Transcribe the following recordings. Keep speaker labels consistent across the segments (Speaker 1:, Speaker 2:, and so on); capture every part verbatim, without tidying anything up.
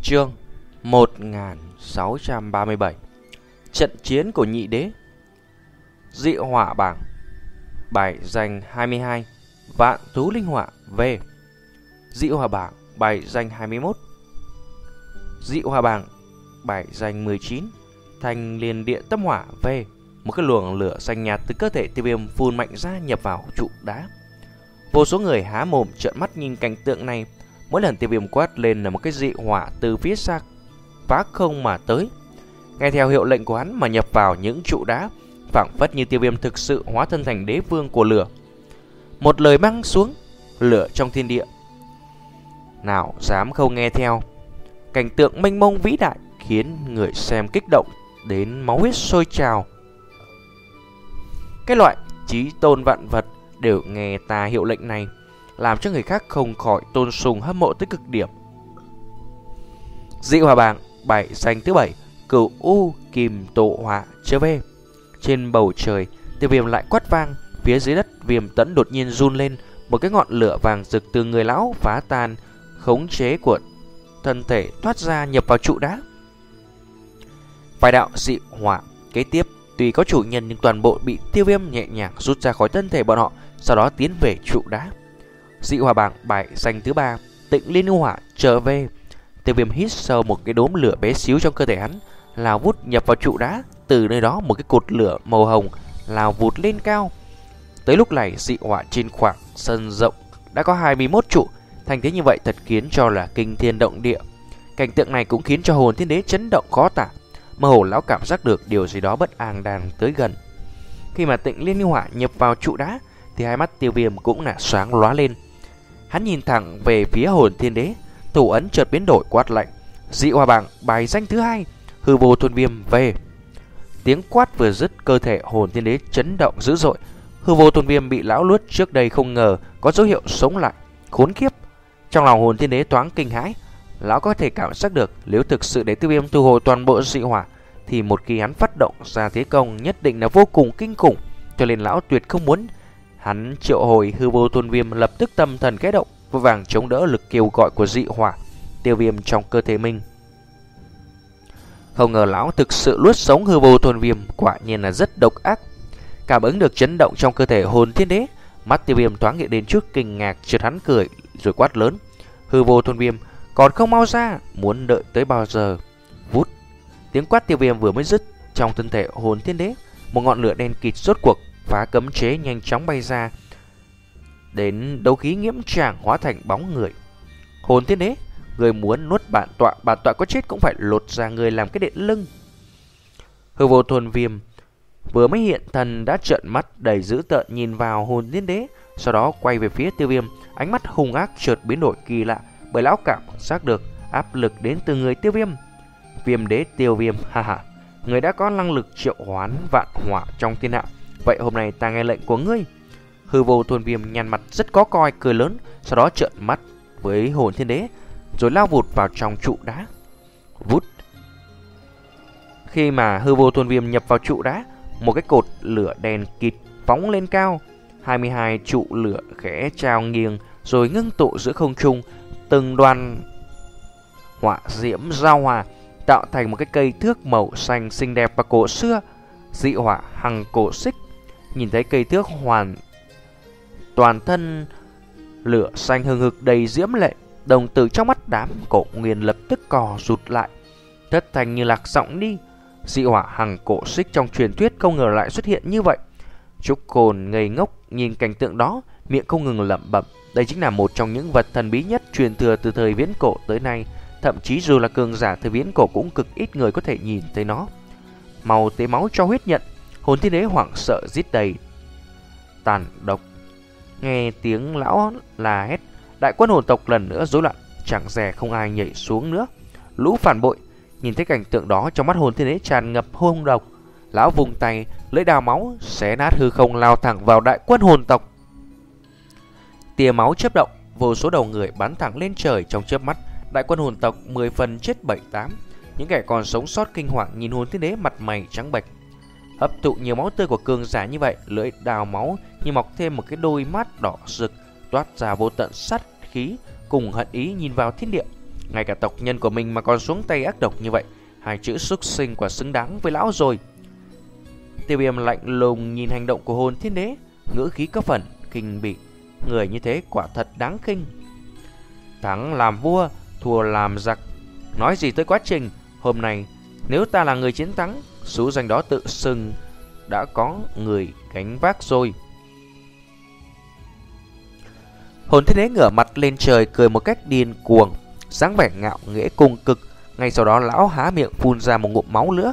Speaker 1: Chương một nghìn sáu trăm ba mươi bảy. Trận chiến của nhị đế. Dị hỏa bảng. Bài danh hai mươi hai. Vạn thú linh hỏa V. Dị hỏa bảng. Bài danh hai mươi mốt. Dị hỏa bảng. Bài danh mười chín. Thành liền địa tâm hỏa V. Một cái luồng lửa xanh nhạt từ cơ thể tiêu viêm phun mạnh ra nhập vào trụ đá. Vô số người há mồm trợn mắt nhìn cảnh tượng này. Mỗi lần tiêu viêm quát lên là một cái dị hỏa từ phía xa phá không mà tới. Nghe theo hiệu lệnh của hắn mà nhập vào những trụ đá, phảng phất như tiêu viêm thực sự hóa thân thành đế vương của lửa. Một lời băng xuống, lửa trong thiên địa, nào dám không nghe theo. Cảnh tượng mênh mông vĩ đại khiến người xem kích động đến máu huyết sôi trào. Cái loại chí tôn vạn vật đều nghe ta hiệu lệnh này, làm cho người khác không khỏi tôn sùng hâm mộ tới cực điểm. Dị hỏa bảng. Bài danh thứ bảy. Cửu u kim tổ hỏa trở về. Trên bầu trời, tiêu viêm lại quát vang. Phía dưới đất, Viêm Tẫn đột nhiên run lên. Một cái ngọn lửa vàng rực từ người lão phá tan khống chế của thân thể thoát ra nhập vào trụ đá. Vài đạo dị hỏa kế tiếp tuy có chủ nhân nhưng toàn bộ bị tiêu viêm nhẹ nhàng rút ra khỏi thân thể bọn họ, sau đó tiến về trụ đá. Dị hỏa bảng. Bài danh thứ ba. Tịnh liên yêu hỏa trở về. Tiêu viêm hít sâu một cái đốm lửa bé xíu trong cơ thể hắn, lao vút nhập vào trụ đá. Từ nơi đó một cái cột lửa màu hồng lao vụt lên cao. Tới lúc này dị hỏa trên khoảng sân rộng đã có hai mươi mốt trụ. Thành thế như vậy thật khiến cho là kinh thiên động địa. Cảnh tượng này cũng khiến cho hồn thiên đế chấn động khó tả. Mơ hồ lão cảm giác được điều gì đó bất an đang tới gần. Khi mà tịnh liên yêu hỏa nhập vào trụ đá thì hai mắt tiêu viêm cũng là sáng lóa lên. Hắn nhìn thẳng về phía hồn thiên đế, thủ ấn chợt biến đổi quát lạnh. Dị hỏa bảng. Bài danh thứ hai. Hư vô thuần viêm về. Tiếng quát vừa dứt, cơ thể hồn thiên đế chấn động dữ dội. Hư vô thuần viêm bị lão luốt trước đây không ngờ có dấu hiệu sống lại. Khốn kiếp. Trong lòng hồn thiên đế thoáng kinh hãi. Lão có thể cảm giác được nếu thực sự để tiêu viêm thu hồi toàn bộ dị hỏa thì một khi hắn phát động ra thế công nhất định là vô cùng kinh khủng. Cho nên lão tuyệt không muốn hắn triệu hồi hư vô thuần viêm. Lập tức tâm thần khẽ động, vội vàng chống đỡ lực kêu gọi của dị hỏa tiêu viêm trong cơ thể mình. Không ngờ lão thực sự luốt sống hư vô thuần viêm, quả nhiên là rất độc ác. Cảm ứng được chấn động trong cơ thể hồn thiên đế, mắt tiêu viêm thoáng hiện đến chút kinh ngạc, chợt hắn cười rồi quát lớn. Hư vô thuần viêm, còn không mau ra, muốn đợi tới bao giờ? Vút. Tiếng quát tiêu viêm vừa mới dứt, trong thân thể hồn thiên đế, một ngọn lửa đen kịt rốt cuộc phá cấm chế nhanh chóng bay ra, đến đấu khí nghiễm tràng hóa thành bóng người. Hồn thiên đế, người muốn nuốt bản tọa, bản tọa có chết cũng phải lột ra người làm cái đệm lưng. Hư vô thuần viêm vừa mới hiện thần đã trợn mắt đầy dữ tợn nhìn vào hồn thiên đế, sau đó quay về phía tiêu viêm, ánh mắt hung ác chợt biến đổi kỳ lạ, bởi lão cảm giác được áp lực đến từ người tiêu viêm. Viêm đế tiêu viêm, ha ha, người đã có năng lực triệu hoán vạn hỏa trong thiên hạ, vậy hôm nay ta nghe lệnh của ngươi. Hư vô thuần viêm nhăn mặt rất có coi, cười lớn, sau đó trợn mắt với hồn thiên đế, rồi lao vụt vào trong trụ đá. Vút. Khi mà hư vô thuần viêm nhập vào trụ đá, một cái cột lửa đèn kịt phóng lên cao. hai mươi hai trụ lửa khẽ trao nghiêng rồi ngưng tụ giữa không trung. Từng đoàn hỏa diễm giao hòa tạo thành một cái cây thước màu xanh xinh đẹp và cổ xưa. Dị hỏa hằng cổ xích. Nhìn thấy cây thước hoàn toàn thân lửa xanh hừng hực đầy diễm lệ, đồng tử trong mắt đám cổ nguyên lập tức cò rụt lại, thất thành như lạc giọng đi. Dị hỏa hằng cổ xích trong truyền thuyết không ngờ lại xuất hiện như vậy. Trúc Cồn ngây ngốc nhìn cảnh tượng đó, miệng không ngừng lẩm bẩm. Đây chính là một trong những vật thần bí nhất truyền thừa từ thời viễn cổ tới nay. Thậm chí dù là cường giả thời viễn cổ cũng cực ít người có thể nhìn thấy nó. Màu tế máu cho huyết nhận. Hồn thiên đế hoảng sợ rít đầy tàn độc. Nghe tiếng lão là hét, đại quân hồn tộc lần nữa rối loạn, chẳng dè không ai nhảy xuống nữa. Lũ phản bội. Nhìn thấy cảnh tượng đó, trong mắt hồn thiên đế tràn ngập hung độc. Lão vùng tay, lưỡi đao máu xé nát hư không lao thẳng vào đại quân hồn tộc. Tia máu chớp động, vô số đầu người bắn thẳng lên trời trong chớp mắt. Đại quân hồn tộc mười phần chết bảy tám. Những kẻ còn sống sót kinh hoàng nhìn hồn thiên đế mặt mày trắng bệch. Hấp thụ nhiều máu tươi của cường giả như vậy, lưỡi đao máu như mọc thêm một cái đôi mắt đỏ rực, toát ra vô tận sát khí cùng hận ý nhìn vào thiên địa. Ngay cả tộc nhân của mình mà còn xuống tay ác độc như vậy. Hai chữ súc sinh quả xứng đáng với lão rồi. Tiêu Viêm lạnh lùng nhìn hành động của Hồn Thiên Đế, ngữ khí có phần kinh bỉ. Người như thế quả thật đáng khinh. Thắng làm vua, thua làm giặc. Nói gì tới quá trình. Hôm nay nếu ta là người chiến thắng, số danh đó tự xưng đã có người gánh vác rồi. Hồn Thiên Đế ngửa mặt lên trời cười một cách điên cuồng, dáng vẻ ngạo nghễ cùng cực. Ngay sau đó lão há miệng phun ra một ngụm máu nữa,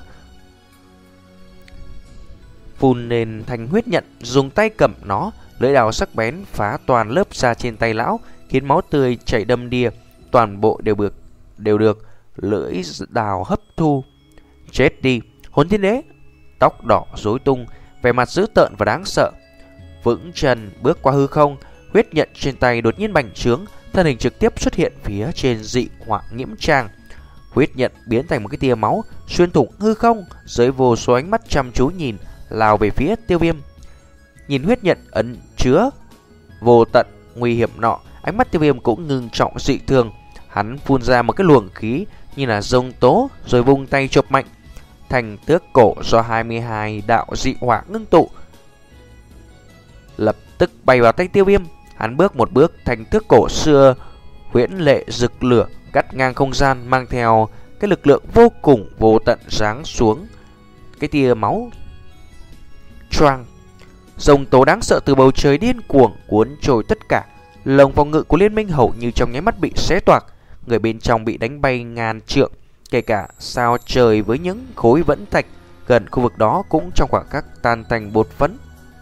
Speaker 1: phun lên thành huyết nhận, dùng tay cầm nó, lưỡi đào sắc bén phá toàn lớp da trên tay lão, khiến máu tươi chảy đầm đìa, toàn bộ đều được đều được lưỡi đào hấp thu. Chết đi! Hồn Thiên Đế tóc đỏ rối tung, vẻ mặt dữ tợn và đáng sợ, vững chân bước qua hư không. Huyết nhận trên tay đột nhiên bành trướng, thân hình trực tiếp xuất hiện phía trên dị hỏa nghiễm tràng. Huyết nhận biến thành một cái tia máu xuyên thủng hư không, dưới vô số ánh mắt chăm chú nhìn lao về phía Tiêu Viêm. Nhìn huyết nhận ẩn chứa vô tận nguy hiểm nọ, ánh mắt Tiêu Viêm cũng ngưng trọng dị thường. Hắn phun ra một cái luồng khí như là rông tố, rồi vung tay chộp mạnh. Thành tước cổ do hai mươi hai đạo dị hỏa ngưng tụ lập tức bay vào tay Tiêu Viêm. Hắn bước một bước, thành tước cổ xưa huyễn lệ rực lửa, cắt ngang không gian, mang theo cái lực lượng vô cùng vô tận giáng xuống cái tia máu. Choang! Dòng tố đáng sợ từ bầu trời điên cuồng cuốn trôi tất cả. Lồng phòng ngự của liên minh hầu như trong nháy mắt bị xé toạc, người bên trong bị đánh bay ngàn trượng, kể cả sao trời với những khối vẫn thạch gần khu vực đó cũng trong khoảng khắc tan thành bột phấn.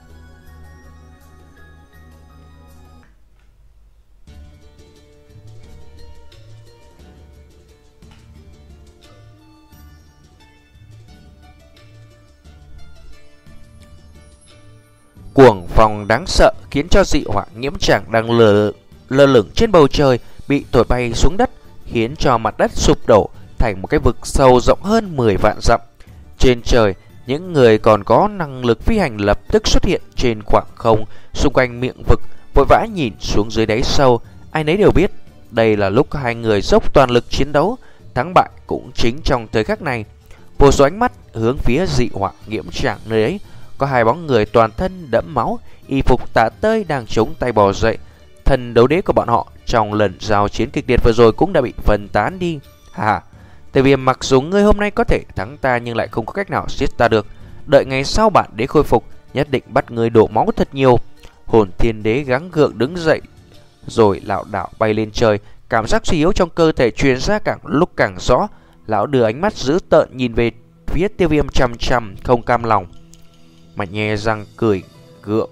Speaker 1: Cuồng phong đáng sợ khiến cho dị hỏa nghiễm tràng đang lơ, lơ lửng trên bầu trời bị thổi bay xuống đất, khiến cho mặt đất sụp đổ thành một cái vực sâu rộng hơn mười vạn dặm. Trên trời, những người còn có năng lực phi hành lập tức xuất hiện trên khoảng không xung quanh miệng vực, vội vã nhìn xuống dưới đáy sâu. Ai nấy đều biết đây là lúc hai người dốc toàn lực chiến đấu, thắng bại cũng chính trong thời khắc này. Vô số ánh mắt hướng phía dị hỏa nghiễm tràng nơi ấy. Có hai bóng người toàn thân đẫm máu, y phục tả tơi đang chống tay bò dậy. Thần đấu đế của bọn họ trong lần giao chiến kịch liệt vừa rồi cũng đã bị phân tán đi. Hà, Tiêu Viêm, mặc dù ngươi hôm nay có thể thắng ta nhưng lại không có cách nào giết ta được. Đợi ngày sau bản đế khôi phục, nhất định bắt ngươi đổ máu thật nhiều. Hồn Thiên Đế gắng gượng đứng dậy, rồi lảo đảo bay lên trời. Cảm giác suy yếu trong cơ thể truyền ra càng lúc càng rõ. Lão đưa ánh mắt dữ tợn nhìn về phía Tiêu Viêm chằm chằm, không cam lòng mà nhe răng cười gượng.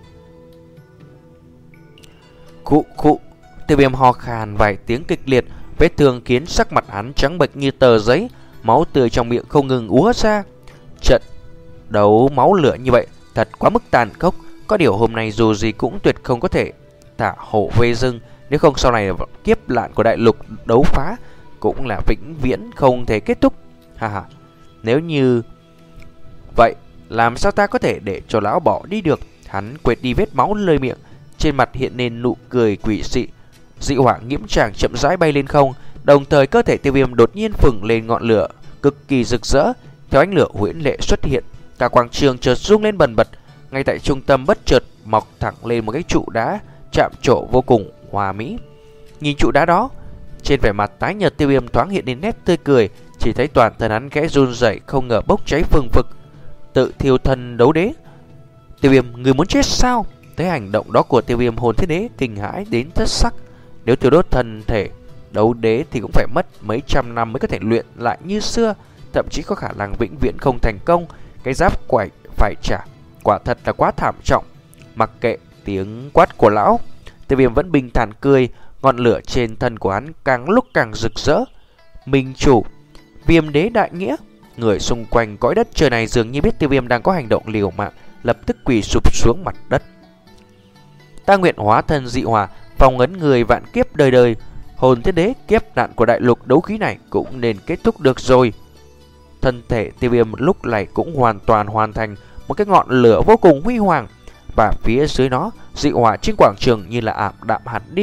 Speaker 1: Khụ khụ! Tiêu Viêm ho khan vài tiếng kịch liệt, vết thương khiến sắc mặt hắn trắng bệch như tờ giấy, máu tươi trong miệng không ngừng úa ra. Trận đấu máu lửa như vậy thật quá mức tàn khốc. Có điều hôm nay dù gì cũng tuyệt không có thể thả hổ về rừng, nếu không sau này kiếp nạn của đại lục đấu phá cũng là vĩnh viễn không thể kết thúc. Ha ha! Nếu như vậy, làm sao ta có thể để cho lão bỏ đi được? Hắn quệt đi vết máu lơi miệng, trên mặt hiện lên nụ cười quỷ dị. Dị hỏa nghiễm tràng chậm rãi bay lên không, đồng thời cơ thể Tiêu Viêm đột nhiên phừng lên ngọn lửa cực kỳ rực rỡ. Theo ánh lửa huyễn lệ xuất hiện, cả quảng trường chợt rung lên bần bật. Ngay tại trung tâm bất chợt mọc thẳng lên một cái trụ đá chạm trổ vô cùng hòa mỹ. Nhìn trụ đá đó, trên vẻ mặt tái nhợt Tiêu Viêm thoáng hiện lên nét tươi cười, chỉ thấy toàn thân hắn khẽ run rẩy, không ngờ bốc cháy phừng phực. Tự thiêu thần đấu đế! Tiêu Viêm, người muốn chết sao? Thấy hành động đó của Tiêu Viêm, Hồn Thiên Đế kinh hãi đến thất sắc. Nếu tiêu đốt thân thể đấu đế thì cũng phải mất mấy trăm năm mới có thể luyện lại như xưa, thậm chí có khả năng vĩnh viễn không thành công. Cái giáp quải phải trả quả thật là quá thảm trọng. Mặc kệ tiếng quát của lão, Tiêu Viêm vẫn bình thản cười. Ngọn lửa trên thân của hắn càng lúc càng rực rỡ. Minh chủ, Viêm đế đại nghĩa! Người xung quanh cõi đất trời này dường như biết Tiêu Viêm đang có hành động liều mạng, lập tức quỳ sụp xuống mặt đất. Ta nguyện hóa thân dị hỏa, phong ấn người vạn kiếp đời đời. Hồn Thiên Đế, kiếp nạn của đại lục đấu khí này cũng nên kết thúc được rồi. Thân thể Tiêu Viêm lúc này cũng hoàn toàn hoàn thành một cái ngọn lửa vô cùng huy hoàng, và phía dưới nó, dị hỏa trên quảng trường như là ảm đạm hẳn đi.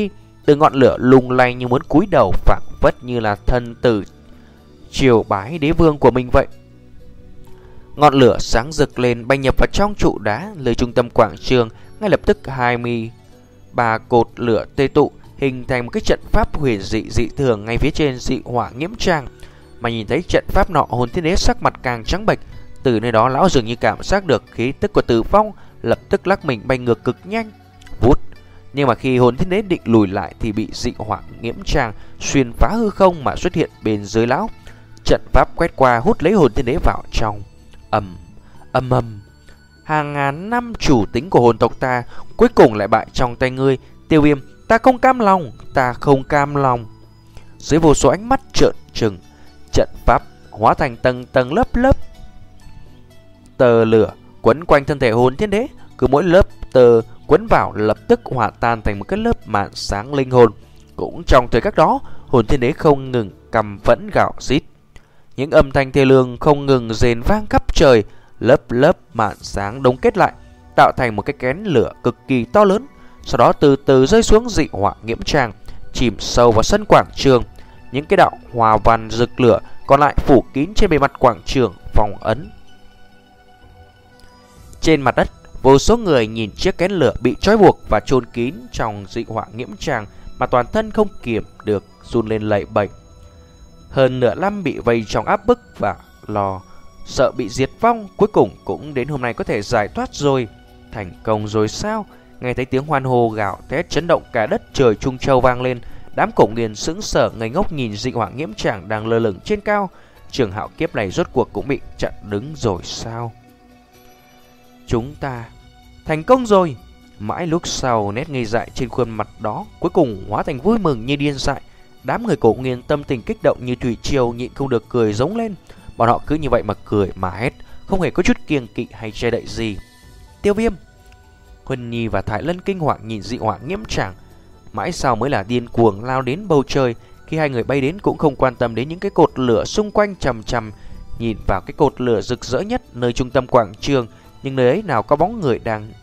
Speaker 1: từ ngọn lửa lung lay như muốn cúi đầu, phảng phất như là thân tử triều bái đế vương của mình vậy. Ngọn lửa sáng rực lên bay nhập vào trong trụ đá nơi trung tâm quảng trường. Ngay lập tức hai mươi ba cột lửa tê tụ, hình thành một cái trận pháp huyền dị dị thường ngay phía trên dị hỏa nghiễm tràng. Mà nhìn thấy trận pháp nọ, Hồn Thiên Đế sắc mặt càng trắng bệch. Từ nơi đó lão dường như cảm giác được khí tức của Tử Phong, lập tức lắc mình bay ngược cực nhanh. Vút. Nhưng mà khi Hồn Thiên Đế định lùi lại thì bị dị hỏa nghiễm tràng xuyên phá hư không mà xuất hiện bên dưới lão. Trận pháp quét qua hút lấy Hồn Thiên Đế vào trong. Ầm ầm ầm. Hàng ngàn năm chủ tính của hồn tộc ta cuối cùng lại bại trong tay ngươi, Tiêu Viêm. Ta không cam lòng, ta không cam lòng. Dưới vô số ánh mắt trợn trừng, trận pháp hóa thành tầng tầng lớp lớp tờ lửa quấn quanh thân thể Hồn Thiên Đế. Cứ mỗi lớp tờ quấn vào lập tức hòa tan thành một cái lớp màn sáng linh hồn. Cũng trong thời khắc đó, Hồn Thiên Đế không ngừng căm phẫn gào rít. Những âm thanh thê lương không ngừng rền vang khắp trời. Lớp lớp màn sáng đống kết lại, tạo thành một cái kén lửa cực kỳ to lớn. Sau đó từ từ rơi xuống dị hỏa nghiễm tràng, chìm sâu vào sân quảng trường. Những cái đạo hòa văn rực lửa còn lại phủ kín trên bề mặt quảng trường phong ấn. Trên mặt đất, vô số người nhìn chiếc kén lửa bị trói buộc và chôn kín trong dị hỏa nghiễm tràng mà toàn thân không kiềm được run lên lẩy bẩy. Hơn nửa năm bị vây trong áp bức và lo sợ bị diệt vong, cuối cùng cũng đến hôm nay có thể giải thoát rồi. Thành công rồi sao? Nghe thấy tiếng hoan hô gào thét chấn động cả đất trời Trung Châu vang lên, đám cổ nghiền sững sờ ngây ngốc nhìn dị hỏa nghiễm tràng đang lơ lửng trên cao. Trường hạo kiếp này rốt cuộc cũng bị chặn đứng rồi sao? Chúng ta thành công rồi. Mãi lúc sau, nét ngây dại trên khuôn mặt đó cuối cùng hóa thành vui mừng như điên dại. Đám người cổ nghiền tâm tình kích động như thủy triều, nhịn không được cười giống lên. Bọn họ cứ như vậy mà cười mà hét, không hề có chút kiêng kỵ hay che đậy gì. Tiêu Viêm, Huân Nhi và Thái Lân kinh hoàng nhìn dị hỏa nghiễm tràng, mãi sau mới là điên cuồng lao đến bầu trời. Khi hai người bay đến cũng không quan tâm đến những cái cột lửa xung quanh, chằm chằm nhìn vào cái cột lửa rực rỡ nhất nơi trung tâm quảng trường. Nhưng nơi ấy nào có bóng người đang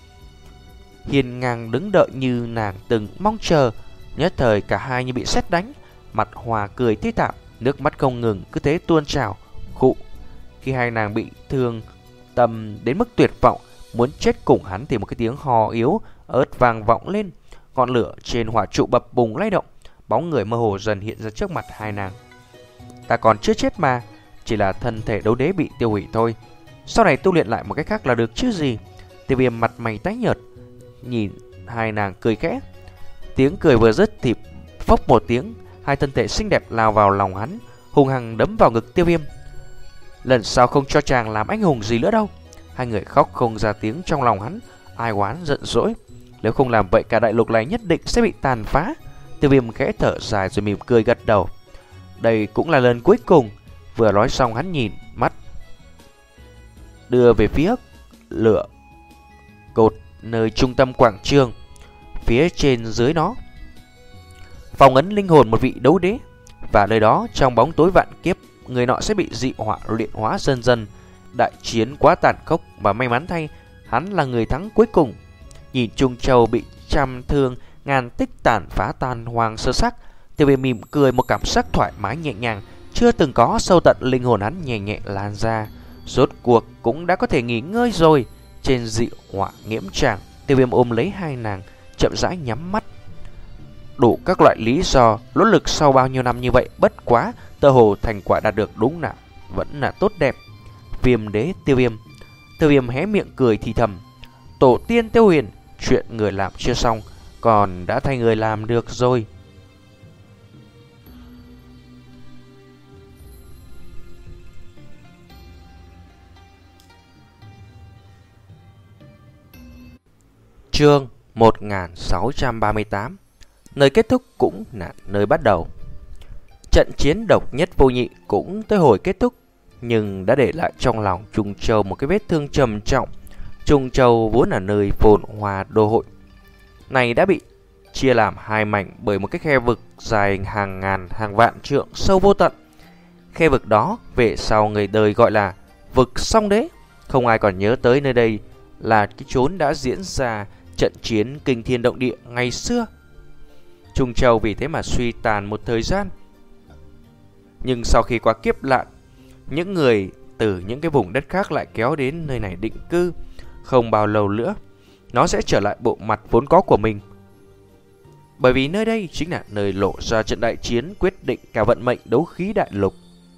Speaker 1: hiên ngang đứng đợi như nàng từng mong chờ. Nhất thời cả hai như bị sét đánh, mặt hòa cười thi thảm, nước mắt không ngừng cứ thế tuôn trào. Khụ. Khi hai nàng bị thương tâm đến mức tuyệt vọng muốn chết cùng hắn thì một cái tiếng hò yếu ớt vang vọng lên. Ngọn lửa trên hỏa trụ bập bùng lay động, bóng người mơ hồ dần hiện ra trước mặt hai nàng. Ta còn chưa chết mà, chỉ là thân thể đấu đế bị tiêu hủy thôi. Sau này tu luyện lại một cách khác là được chứ gì. Tiêu Viêm mặt mày tái nhợt nhìn hai nàng cười khẽ. Tiếng cười vừa dứt thì phốc một tiếng, hai thân thể xinh đẹp lao vào lòng hắn, hung hăng đấm vào ngực Tiêu Viêm. Lần sau không cho chàng làm anh hùng gì nữa đâu. Hai người khóc không ra tiếng, trong lòng hắn ai oán giận dỗi. Nếu không làm vậy cả đại lục này nhất định sẽ bị tàn phá. Tiêu Viêm khẽ thở dài rồi mỉm cười gật đầu. Đây cũng là lần cuối cùng. Vừa nói xong hắn nhìn mắt đưa về phía lửa cột nơi trung tâm quảng trường. Phía trên dưới nó phong ấn linh hồn một vị đấu đế, và nơi đó trong bóng tối vạn kiếp người nọ sẽ bị dị hỏa luyện hóa dần dần. Đại chiến quá tàn khốc và may mắn thay hắn là người thắng cuối cùng. Nhìn Trung Châu bị trăm thương ngàn tích tàn phá tan hoang sơ sắc, Tiêu Viêm mỉm cười, một cảm giác thoải mái nhẹ nhàng chưa từng có sâu tận linh hồn hắn nhẹ nhẹ lan ra. Rốt cuộc cũng đã có thể nghỉ ngơi rồi. Trên dị hỏa nghiễm tràng, Tiêu Viêm ôm lấy hai nàng, chậm rãi nhắm mắt. Đủ các loại lý do, nỗ lực sau bao nhiêu năm như vậy, bất quá tơ hồ thành quả đạt được đúng là vẫn là tốt đẹp. Viêm đế Tiêu Viêm. Tiêu Viêm hé miệng cười thì thầm. Tổ tiên Tiêu Huyền, chuyện người làm chưa xong, còn đã thay người làm được rồi. Chương một nghìn sáu trăm ba mươi tám. Nơi kết thúc cũng là nơi bắt đầu. Trận chiến độc nhất vô nhị cũng tới hồi kết thúc, nhưng đã để lại trong lòng Trung Châu một cái vết thương trầm trọng. Trung Châu vốn là nơi phồn hoa đô hội, này đã bị chia làm hai mảnh bởi một cái khe vực dài hàng ngàn hàng vạn trượng sâu vô tận. Khe vực đó về sau người đời gọi là vực Song Đế. Không ai còn nhớ tới nơi đây là cái chốn đã diễn ra trận chiến kinh thiên động địa ngày xưa. Trung Châu vì thế mà suy tàn một thời gian. Nhưng sau khi qua kiếp nạn, những người từ những cái vùng đất khác lại kéo đến nơi này định cư. Không bao lâu nữa, nó sẽ trở lại bộ mặt vốn có của mình. Bởi vì nơi đây chính là nơi lộ ra trận đại chiến quyết định cả vận mệnh đấu khí đại lục.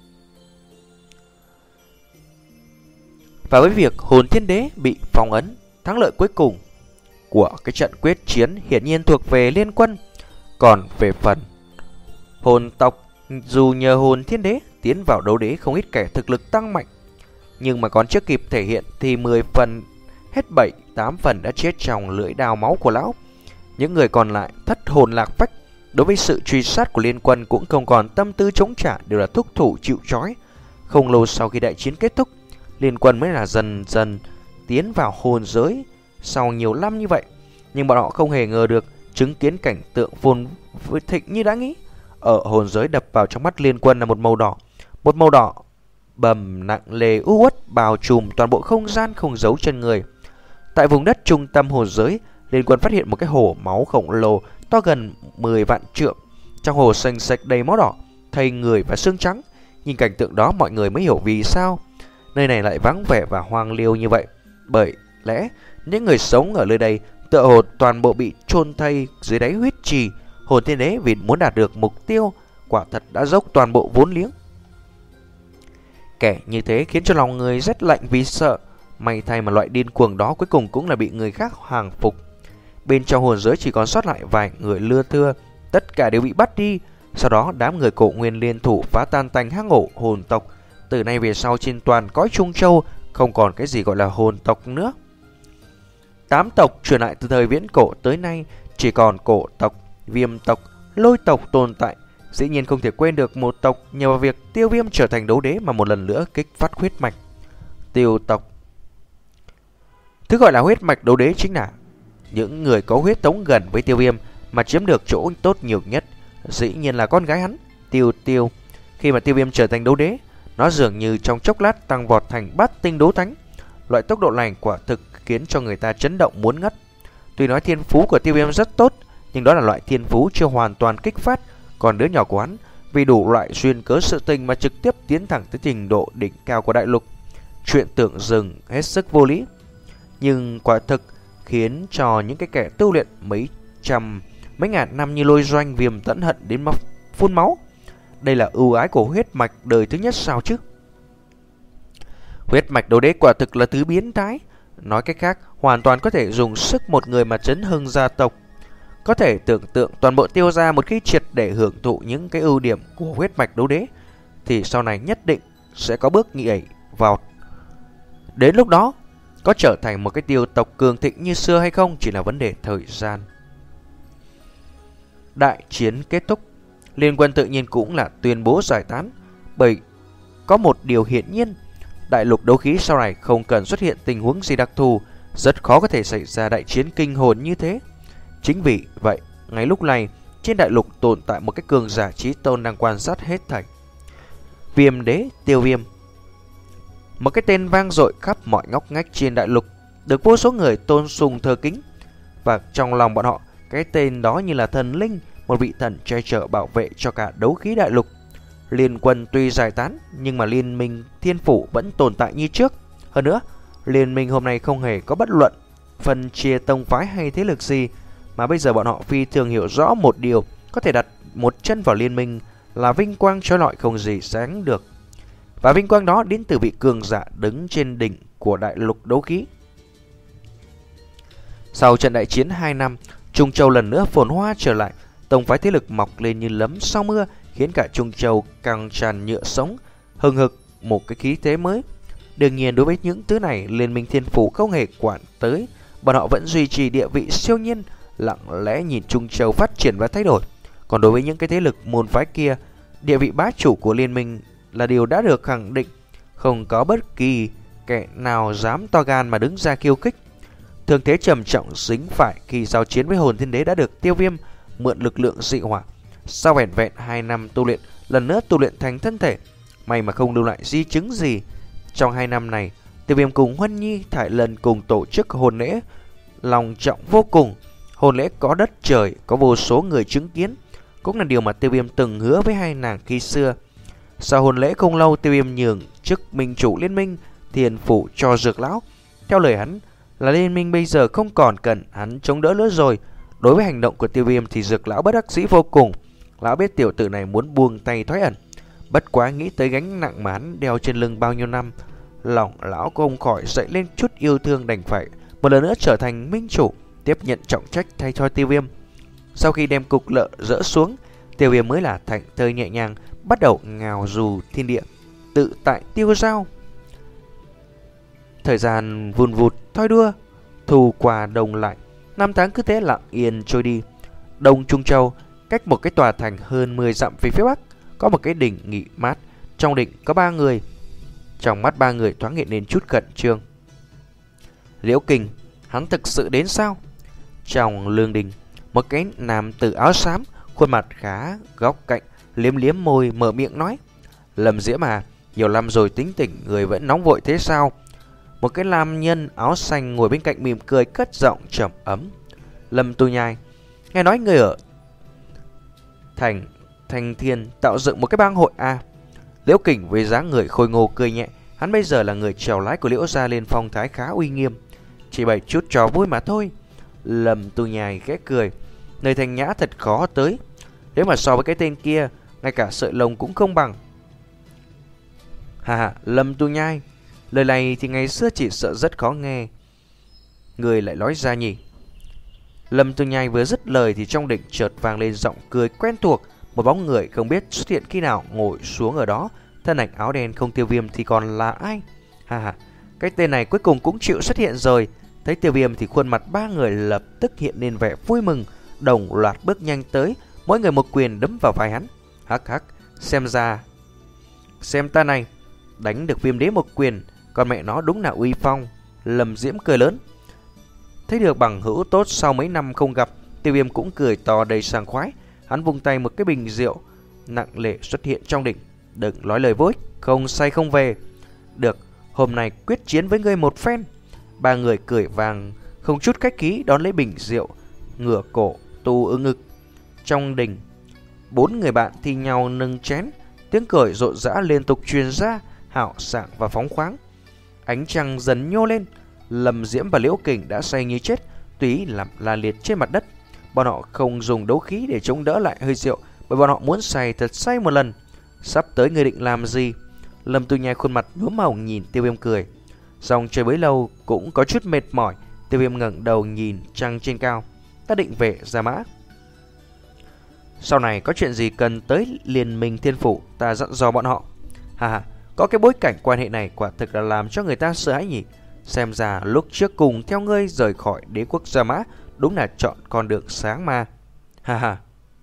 Speaker 1: Và với việc hồn thiên đế bị phong ấn, thắng lợi cuối cùng của cái trận quyết chiến hiển nhiên thuộc về liên quân. Còn về phần hồn tộc, dù nhờ hồn thiên đế tiến vào đấu đế không ít kẻ thực lực tăng mạnh, nhưng mà còn chưa kịp thể hiện thì mười phần hết bảy tám phần đã chết trong lưỡi đao máu của lão. Những người còn lại thất hồn lạc phách, đối với sự truy sát của liên quân cũng không còn tâm tư chống trả, đều là thúc thủ chịu trói. Không lâu sau khi đại chiến kết thúc, liên quân mới là dần dần tiến vào hồn giới sau nhiều năm như vậy. Nhưng bọn họ không hề ngờ được chứng kiến cảnh tượng phồn thịnh như đã nghĩ. Ở hồn giới đập vào trong mắt liên quân là một màu đỏ, một màu đỏ bầm nặng lề u uất bao trùm toàn bộ không gian không giấu chân người. Tại vùng đất trung tâm hồn giới, liên quân phát hiện một cái hồ máu khổng lồ to gần mười vạn trượng. Trong hồ xanh sạch đầy máu đỏ, thây người và xương trắng. Nhìn cảnh tượng đó mọi người mới hiểu vì sao nơi này lại vắng vẻ và hoang liêu như vậy. Bởi lẽ những người sống ở nơi đây tựa hồ toàn bộ bị chôn thây dưới đáy huyết trì. Hồn thiên đế vì muốn đạt được mục tiêu quả thật đã dốc toàn bộ vốn liếng. Kẻ như thế khiến cho lòng người rét lạnh vì sợ. May thay mà loại điên cuồng đó cuối cùng cũng là bị người khác hàng phục. Bên trong hồn giới chỉ còn sót lại vài người lưa thưa, tất cả đều bị bắt đi. Sau đó đám người Cổ Nguyên liên thủ phá tan tành hang ổ hồn tộc. Từ nay về sau trên toàn cõi Trung Châu không còn cái gì gọi là hồn tộc nữa. Tám tộc truyền lại từ thời viễn cổ tới nay chỉ còn cổ tộc, viêm tộc, lôi tộc tồn tại. Dĩ nhiên không thể quên được một tộc nhờ vào việc Tiêu Viêm trở thành đấu đế mà một lần nữa kích phát huyết mạch. Tiêu tộc. Thứ gọi là huyết mạch đấu đế chính là những người có huyết thống gần với Tiêu Viêm mà chiếm được chỗ tốt nhiều nhất. Dĩ nhiên là con gái hắn, Tiêu Tiêu. Khi mà Tiêu Viêm trở thành đấu đế, nó dường như trong chốc lát tăng vọt thành bát tinh đấu thánh. Loại tốc độ này quả thực khiến cho người ta chấn động muốn ngất. Tuy nói thiên phú của Tiêu Viêm rất tốt, nhưng đó là loại thiên phú chưa hoàn toàn kích phát. Còn đứa nhỏ của hắn vì đủ loại duyên cớ sự tình mà trực tiếp tiến thẳng tới trình độ đỉnh cao của đại lục. Chuyện tưởng dừng hết sức vô lý, nhưng quả thực khiến cho những cái kẻ tu luyện mấy trăm, mấy ngàn năm như Lôi Doanh, Viêm Tẫn hận đến mà phun máu. Đây là ưu ái của huyết mạch đời thứ nhất sao chứ? Huyết mạch đấu đế quả thực là thứ biến thái. Nói cách khác, hoàn toàn có thể dùng sức một người mà chấn hưng gia tộc. Có thể tưởng tượng toàn bộ Tiêu gia một khi triệt để hưởng thụ những cái ưu điểm của huyết mạch đấu đế thì sau này nhất định sẽ có bước nhảy vào. Đến lúc đó, có trở thành một cái Tiêu tộc cường thịnh như xưa hay không chỉ là vấn đề thời gian. Đại chiến kết thúc, liên quân tự nhiên cũng là tuyên bố giải tán. Bởi có một điều hiển nhiên, đại lục đấu khí sau này không cần xuất hiện tình huống gì đặc thù, rất khó có thể xảy ra đại chiến kinh hồn như thế. Chính vì vậy, ngay lúc này, trên đại lục tồn tại một cái cường giả chí tôn đang quan sát hết thảy. Viêm đế Tiêu Viêm, một cái tên vang dội khắp mọi ngóc ngách trên đại lục, được vô số người tôn sùng thờ kính. Và trong lòng bọn họ, cái tên đó như là thần linh, một vị thần che chở bảo vệ cho cả đấu khí đại lục. Liên quân tuy giải tán, nhưng mà liên minh thiên phủ vẫn tồn tại như trước. Hơn nữa, liên minh hôm nay không hề có bất luận phân chia tông phái hay thế lực gì, mà bây giờ bọn họ phi thường hiểu rõ một điều: có thể đặt một chân vào liên minh là vinh quang trói lọi không gì sánh được. Và vinh quang đó đến từ vị cường giả đứng trên đỉnh của đại lục đấu khí. Sau trận đại chiến hai năm, Trung Châu lần nữa phồn hoa trở lại. Tông phái thế lực mọc lên như nấm sau mưa, khiến cả Trung Châu càng tràn nhựa sống, hừng hực một cái khí thế mới. Đương nhiên đối với những thứ này, liên minh thiên phủ không hề quản tới. Bọn họ vẫn duy trì địa vị siêu nhiên, lặng lẽ nhìn Trung Châu phát triển và thay đổi. Còn đối với những cái thế lực môn phái kia, địa vị bá chủ của liên minh là điều đã được khẳng định. Không có bất kỳ kẻ nào dám to gan mà đứng ra khiêu khích. Thương thế trầm trọng dính phải khi giao chiến với hồn thiên đế đã được Tiêu Viêm mượn lực lượng dị hỏa. Sau vẻn vẹn hai năm tu luyện, lần nữa tu luyện thành thân thể. May mà không lưu lại di chứng gì. Trong hai năm này, Tiêu Viêm cùng Huân Nhi thải lần cùng tổ chức hồn lễ lòng trọng vô cùng. Hôn lễ có đất trời, có vô số người chứng kiến, cũng là điều mà Tiêu Viêm từng hứa với hai nàng khi xưa. Sau hôn lễ không lâu, Tiêu Viêm nhường chức minh chủ liên minh Thiên Phủ cho Dược lão. Theo lời hắn là liên minh bây giờ không còn cần hắn chống đỡ nữa rồi. Đối với hành động của Tiêu Viêm thì Dược lão bất đắc dĩ vô cùng. Lão biết tiểu tử này muốn buông tay thoái ẩn, bất quá nghĩ tới gánh nặng mà hắn đeo trên lưng bao nhiêu năm, lòng lão không khỏi dậy lên chút yêu thương, đành phải một lần nữa trở thành minh chủ, tiếp nhận trọng trách thay cho Tiêu Viêm. Sau khi đem cục lợ dỡ xuống, Tiêu Viêm mới là thảnh thơi nhẹ nhàng bắt đầu ngào dù thiên địa, tự tại tiêu dao. Thời gian vùn vụt thoi đua, thu qua đông lại, năm tháng cứ thế lặng yên trôi đi. Đông Trung Châu, cách một cái tòa thành hơn mười dặm về phía bắc, có một cái đỉnh nghỉ mát. Trong đỉnh có ba người. Trong mắt ba người thoáng hiện lên chút khẩn trương. Liễu Kình, hắn thực sự đến sao? Trong lương đình, một cái nam tử áo xám, khuôn mặt khá góc cạnh, liếm liếm môi mở miệng nói: Lâm Diễm à, nhiều năm rồi tính tình người vẫn nóng vội thế sao? Một cái nam nhân áo xanh ngồi bên cạnh mỉm cười, cất giọng trầm ấm: Lâm Tu Nhai, nghe nói người ở thành Thành Thiên tạo dựng một cái bang hội à? Liễu Kình với dáng người khôi ngô cười nhẹ. Hắn bây giờ là người trèo lái của Liễu gia, lên phong thái khá uy nghiêm, chỉ bày chút trò vui mà thôi. Lâm Tu Nhai khẽ cười: Nơi Thanh Nhã thật khó tới, nếu mà so với cái tên kia, ngay cả sợi lông cũng không bằng. Hà hà, Lâm Tu Nhai, lời này thì ngày xưa chỉ sợ rất khó nghe, người lại nói ra nhỉ? Lâm Tu Nhai vừa dứt lời thì trong đỉnh chợt vang lên giọng cười quen thuộc. Một bóng người không biết xuất hiện khi nào ngồi xuống ở đó. Thân ảnh áo đen không Tiêu Viêm thì còn là ai? Ha ha, cái tên này cuối cùng cũng chịu xuất hiện rồi. Thấy Tiêu Viêm thì khuôn mặt ba người lập tức hiện lên vẻ vui mừng, đồng loạt bước nhanh tới, mỗi người một quyền đấm vào vai hắn. Hắc hắc, xem ra, xem ta này, đánh được Viêm đế một quyền, còn mẹ nó đúng là uy phong. Lâm Diễm cười lớn. Thấy được bằng hữu tốt sau mấy năm không gặp, Tiêu Viêm cũng cười to đầy sảng khoái. Hắn vung tay, một cái bình rượu nặng lệ xuất hiện trong đỉnh. Đừng nói lời vô ích, không say không về. Được, hôm nay quyết chiến với ngươi một phen. Ba người cười vàng, không chút khách khí đón lấy bình rượu, ngửa cổ tu ư ngực. Trong đỉnh, bốn người bạn thi nhau nâng chén, tiếng cười rộn rã liên tục truyền ra, hào sảng và phóng khoáng. Ánh trăng dần nhô lên. Lâm Diễm và Liễu Kình đã say như chết, tùy làm la liệt trên mặt đất. Bọn họ không dùng đấu khí để chống đỡ lại hơi rượu, bởi bọn họ muốn say thật say một lần. Sắp tới ngươi định làm gì? Lâm Tu Nhai khuôn mặt nhuốm màu nhìn Tiêu Viêm cười. Dòng chơi bấy lâu cũng có chút mệt mỏi. Tiêu Viêm ngẩng đầu nhìn trăng trên cao. Ta định về Gia Mã. Sau này có chuyện gì cần tới Liên minh Thiên Phủ, ta dặn dò bọn họ. Hà hà, có cái bối cảnh quan hệ này quả thực là làm cho người ta sợ hãi nhỉ. Xem ra lúc trước cùng theo ngươi rời khỏi đế quốc Gia Mã đúng là chọn con đường sáng mà. Ha ha.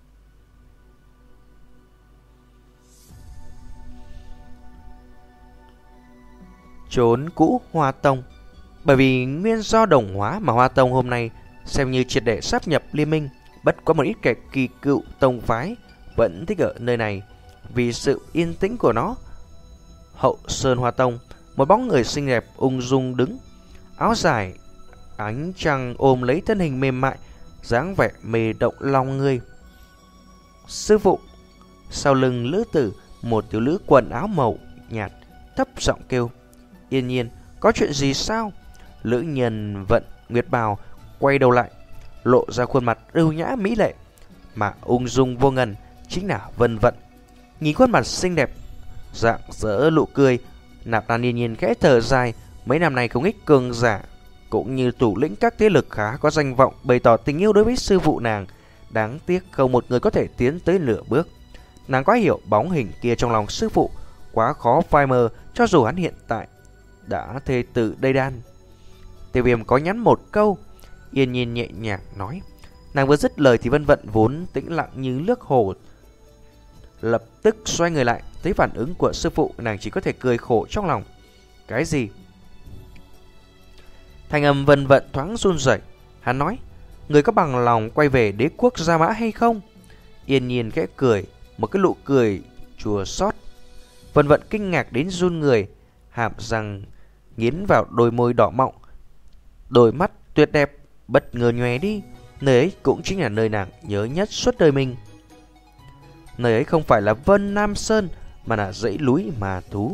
Speaker 1: Trốn cũ Hoa Tông. Bởi vì nguyên do đồng hóa mà Hoa Tông hôm nay xem như triệt để sáp nhập liên minh. Bất quá một ít kẻ kỳ cựu tông phái vẫn thích ở nơi này vì sự yên tĩnh của nó. Hậu Sơn Hoa Tông, một bóng người xinh đẹp ung dung đứng, áo dài ánh trăng ôm lấy thân hình mềm mại, dáng vẻ mê động lòng người. Sư phụ. Sau lưng lữ tử, một thiếu nữ quần áo màu nhạt thấp giọng kêu. Yên Nhiên, có chuyện gì sao? Lữ nhân vận nguyệt bào quay đầu lại, lộ ra khuôn mặt ưu nhã mỹ lệ mà ung dung vô ngần, chính là Vân Vận. Nhìn khuôn mặt xinh đẹp rạng rỡ nụ cười, Nạp Lan Yên Nhiên khẽ thở dài. Mấy năm nay không ít cường giả cũng như thủ lĩnh các thế lực khá có danh vọng bày tỏ tình yêu đối với sư phụ nàng. Đáng tiếc không một người có thể tiến tới nửa bước. Nàng quá hiểu bóng hình kia trong lòng sư phụ, quá khó phai mờ cho dù hắn hiện tại đã thê tử đầy đan. Tiêu Viêm có nhắn một câu. Yên Nhiên nhẹ nhàng nói. Nàng vừa dứt lời thì Vân Vận vốn tĩnh lặng như nước hồ lập tức xoay người lại. Thấy phản ứng của sư phụ, nàng chỉ có thể cười khổ trong lòng. Cái gì? Thanh âm Vân Vận thoáng run rẩy. Hắn nói, người có bằng lòng quay về đế quốc Gia Mã hay không? Yên Nhiên khẽ cười, một cái nụ cười chua xót. Vân Vận kinh ngạc đến run người, hàm răng nghiến vào đôi môi đỏ mọng, đôi mắt tuyệt đẹp bất ngờ nhòe đi. Nơi ấy cũng chính là nơi nàng nhớ nhất suốt đời mình. Nơi ấy không phải là Vân Nam Sơn, mà là dãy núi Ma Thú.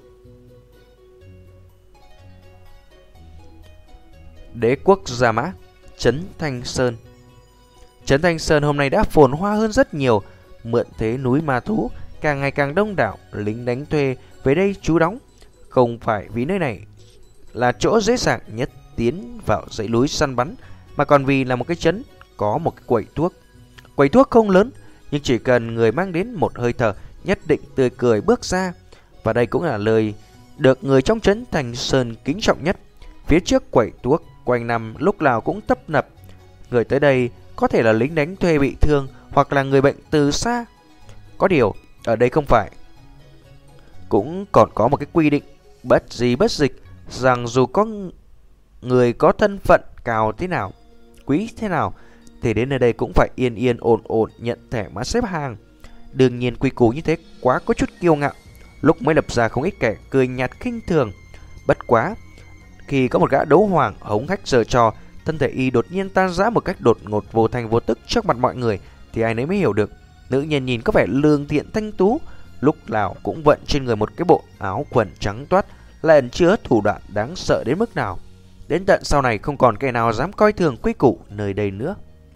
Speaker 1: Đế quốc Gia Mã, Trấn Thanh Sơn. Trấn Thanh Sơn hôm nay đã phồn hoa hơn rất nhiều. Mượn thế núi Ma Thú càng ngày càng đông đảo, lính đánh thuê về đây trú đóng. Không phải vì nơi này là chỗ dễ dàng nhất tiến vào dãy núi săn bắn, mà còn vì là một cái trấn có một cái quầy thuốc. Quầy thuốc không lớn, nhưng chỉ cần người mang đến một hơi thở nhất định tươi cười bước ra. Và đây cũng là lời được người trong trấn Thanh Sơn kính trọng nhất. Phía trước quầy thuốc quanh năm lúc nào cũng tấp nập. Người tới đây có thể là lính đánh thuê bị thương, hoặc là người bệnh từ xa. Có điều ở đây không phải, cũng còn có một cái quy định bất gì bất dịch, rằng dù có người có thân phận cao thế nào, quý thế nào, thì đến nơi đây cũng phải yên yên ổn ổn nhận thẻ mà xếp hàng. Đương nhiên quy củ như thế quá có chút kiêu ngạo, lúc mới lập ra không ít kẻ cười nhạt khinh thường. Bất quá khi có một gã đấu hoàng hống hách giở trò, thân thể y đột nhiên tan rã một cách đột ngột vô thành vô tức trước mặt mọi người, thì ai nấy mới hiểu được nữ nhân nhìn có vẻ lương thiện thanh tú, lúc nào cũng vận trên người một cái bộ áo quần trắng toát, lại ẩn chứa thủ đoạn đáng sợ đến mức nào. Đến tận sau này không còn kẻ nào dám coi thường quy củ nơi đây nữa.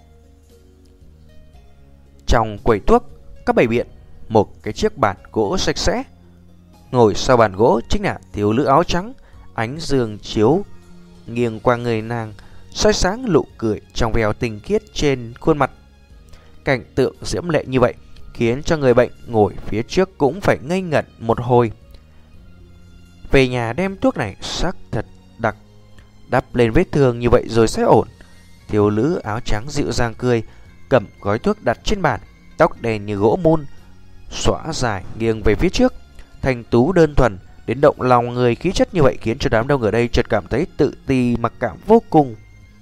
Speaker 1: Trong quầy thuốc, các bày biện một cái chiếc bàn gỗ sạch sẽ. Ngồi sau bàn gỗ chính là thiếu nữ áo trắng. Ánh dương chiếu nghiêng qua người nàng, soi sáng nụ cười trong veo tinh khiết trên khuôn mặt. Cảnh tượng diễm lệ như vậy khiến cho người bệnh ngồi phía trước cũng phải ngây ngẩn một hồi. Về nhà đem thuốc này sắc thật đặc, đắp lên vết thương như vậy rồi sẽ ổn. Thiếu nữ áo trắng dịu dàng cười, cầm gói thuốc đặt trên bàn, tóc đen như gỗ mun, xõa dài nghiêng về phía trước, thanh tú đơn thuần đến động lòng người. Khí chất như vậy khiến cho đám đông ở đây chợt cảm thấy tự ti mặc cảm vô cùng.